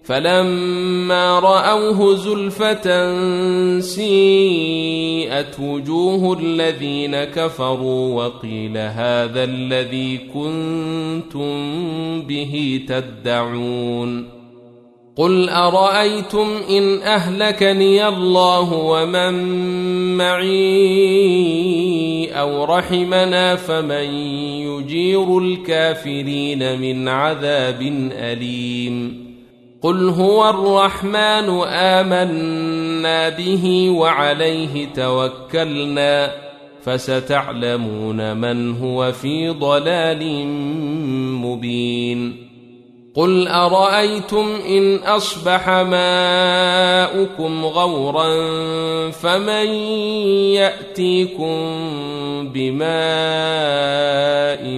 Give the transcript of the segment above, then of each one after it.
فلما رأوه زلفة سيئت وجوه الذين كفروا وقيل هذا الذي كنتم به تدعون قل أرأيتم إن أهلكني الله ومن معي أو رحمنا فمن يجير الكافرين من عذاب أليم قل هو الرحمن آمنا به وعليه توكلنا فستعلمون من هو في ضلال مبين قل أرأيتم إن أصبح ماؤكم غورا فمن يأتيكم بماء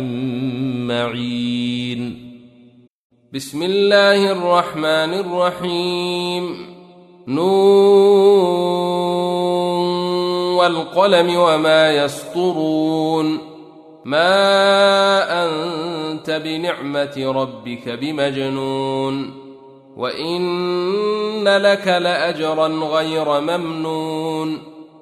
معين بسم الله الرحمن الرحيم نون والقلم وما يسطرون ما أنت بنعمة ربك بمجنون وإن لك لأجرا غير ممنون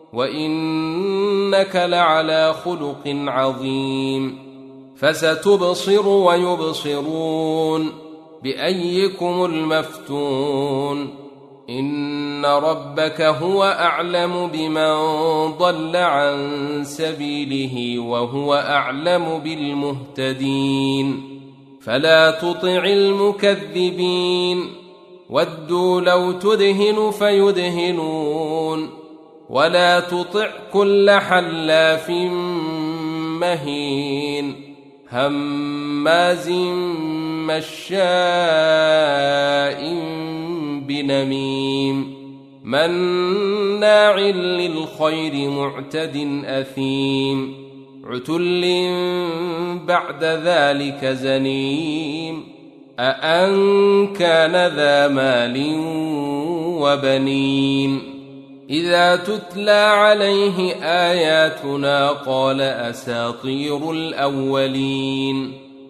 وإنك لعلى خلق عظيم فستبصر ويبصرون بأيكم المفتون إن ربك هو أعلم بمن ضل عن سبيله وهو أعلم بالمهتدين فلا تطع المكذبين ودوا لو تدهن فيدهنون ولا تطع كل حلاف مهين هماز مشاء بنميم مناع للخير معتد أثيم عتل بعد ذلك زنيم أأن كان ذا مال وبنين إذا تتلى عليه آياتنا قال أساطير الأولين